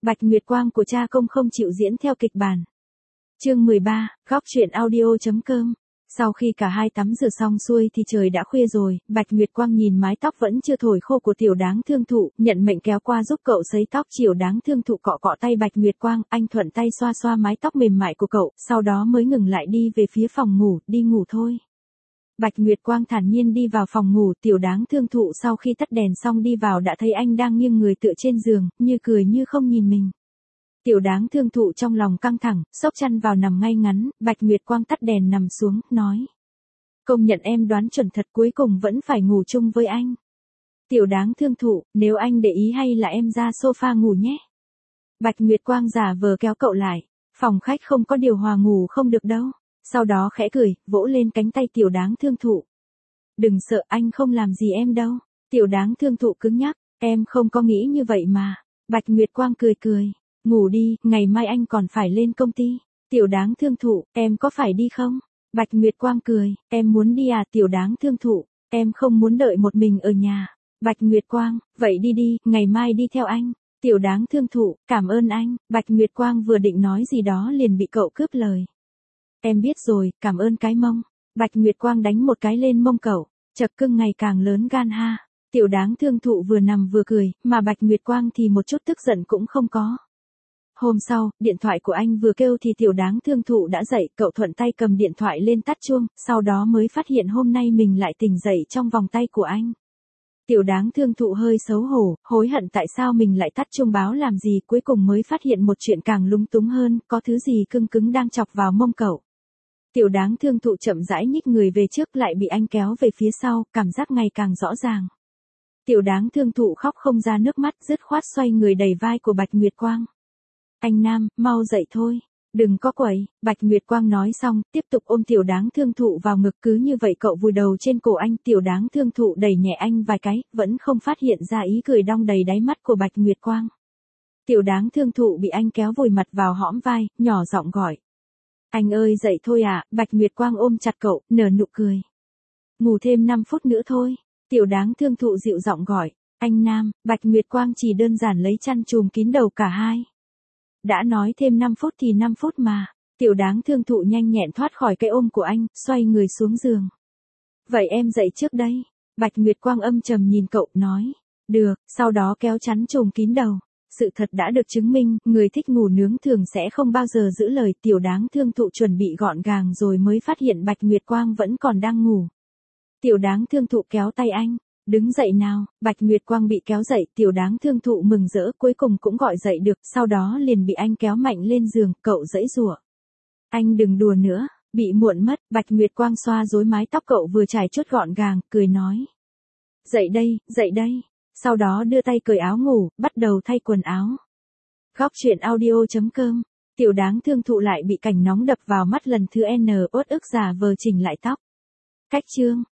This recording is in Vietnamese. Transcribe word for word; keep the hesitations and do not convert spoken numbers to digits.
Bạch Nguyệt Quang của cha công không chịu diễn theo kịch bản. Chương mười ba, góc truyện audio.com. Sau khi cả hai tắm rửa xong xuôi thì trời đã khuya rồi, Bạch Nguyệt Quang nhìn mái tóc vẫn chưa thổi khô của tiểu đáng thương thụ, nhận mệnh kéo qua giúp cậu sấy tóc. Tiểu đáng thương thụ cọ cọ tay Bạch Nguyệt Quang, anh thuận tay xoa xoa mái tóc mềm mại của cậu, sau đó mới ngừng lại đi về phía phòng ngủ, đi ngủ thôi. Bạch Nguyệt Quang thản nhiên đi vào phòng ngủ, tiểu đáng thương thụ sau khi tắt đèn xong đi vào đã thấy anh đang nghiêng người tựa trên giường, như cười như không nhìn mình. Tiểu đáng thương thụ trong lòng căng thẳng, xốc chăn vào nằm ngay ngắn, Bạch Nguyệt Quang tắt đèn nằm xuống, nói. Công nhận em đoán chuẩn thật, cuối cùng vẫn phải ngủ chung với anh. Tiểu đáng thương thụ, nếu anh để ý hay là em ra sofa ngủ nhé. Bạch Nguyệt Quang giả vờ kéo cậu lại, phòng khách không có điều hòa ngủ không được đâu. Sau đó khẽ cười, vỗ lên cánh tay tiểu đáng thương thụ. Đừng sợ, anh không làm gì em đâu. Tiểu đáng thương thụ cứng nhắc, em không có nghĩ như vậy mà. Bạch Nguyệt Quang cười cười. Ngủ đi, ngày mai anh còn phải lên công ty. Tiểu đáng thương thụ, em có phải đi không? Bạch Nguyệt Quang cười, em muốn đi à? Tiểu đáng thương thụ, em không muốn đợi một mình ở nhà. Bạch Nguyệt Quang, vậy đi đi, ngày mai đi theo anh. Tiểu đáng thương thụ, cảm ơn anh. Bạch Nguyệt Quang vừa định nói gì đó liền bị cậu cướp lời. Em biết rồi, cảm ơn cái mông. Bạch Nguyệt Quang đánh một cái lên mông cậu, chật cưng ngày càng lớn gan ha. Tiểu đáng thương thụ vừa nằm vừa cười, mà Bạch Nguyệt Quang thì một chút tức giận cũng không có. Hôm sau, điện thoại của anh vừa kêu thì tiểu đáng thương thụ đã dậy, cậu thuận tay cầm điện thoại lên tắt chuông, sau đó mới phát hiện hôm nay mình lại tỉnh dậy trong vòng tay của anh. Tiểu đáng thương thụ hơi xấu hổ, hối hận tại sao mình lại tắt chuông báo làm gì, cuối cùng mới phát hiện một chuyện càng lúng túng hơn, có thứ gì cưng cứng đang chọc vào mông cậu. Tiểu đáng thương thụ chậm rãi nhích người về trước lại bị anh kéo về phía sau, cảm giác ngày càng rõ ràng. Tiểu đáng thương thụ khóc không ra nước mắt, dứt khoát xoay người đẩy vai của Bạch Nguyệt Quang. Anh Nam, mau dậy thôi, đừng có quậy. Bạch Nguyệt Quang nói xong, tiếp tục ôm tiểu đáng thương thụ vào ngực, cứ như vậy cậu vùi đầu trên cổ anh. Tiểu đáng thương thụ đẩy nhẹ anh vài cái, vẫn không phát hiện ra ý cười đong đầy đáy mắt của Bạch Nguyệt Quang. Tiểu đáng thương thụ bị anh kéo vùi mặt vào hõm vai, nhỏ giọng gọi. Anh ơi dậy thôi à? Bạch Nguyệt Quang ôm chặt cậu, nở nụ cười. Ngủ thêm năm phút nữa thôi. Tiểu đáng thương thụ dịu giọng gọi. Anh Nam. Bạch Nguyệt Quang chỉ đơn giản lấy chăn trùm kín đầu cả hai. Đã nói thêm năm phút thì năm phút mà. Tiểu đáng thương thụ nhanh nhẹn thoát khỏi cái ôm của anh, xoay người xuống giường. Vậy em dậy trước đây. Bạch Nguyệt Quang âm trầm nhìn cậu, nói. Được, sau đó kéo chăn trùm kín đầu. Sự thật đã được chứng minh, người thích ngủ nướng thường sẽ không bao giờ giữ lời. Tiểu đáng thương thụ chuẩn bị gọn gàng rồi mới phát hiện Bạch Nguyệt Quang vẫn còn đang ngủ. Tiểu đáng thương thụ kéo tay anh. Đứng dậy nào. Bạch Nguyệt Quang bị kéo dậy, tiểu đáng thương thụ mừng rỡ, cuối cùng cũng gọi dậy được, sau đó liền bị anh kéo mạnh lên giường, cậu giãy giụa. Anh đừng đùa nữa, bị muộn mất. Bạch Nguyệt Quang xoa rối mái tóc cậu vừa chải chuốt gọn gàng, cười nói. Dậy đây, dậy đây. Sau đó đưa tay cởi áo ngủ, bắt đầu thay quần áo. Góc truyện audio.com. Tiểu đáng thương thụ lại bị cảnh nóng đập vào mắt lần thứ N, uất ức giả vờ chỉnh lại tóc. Cách chương.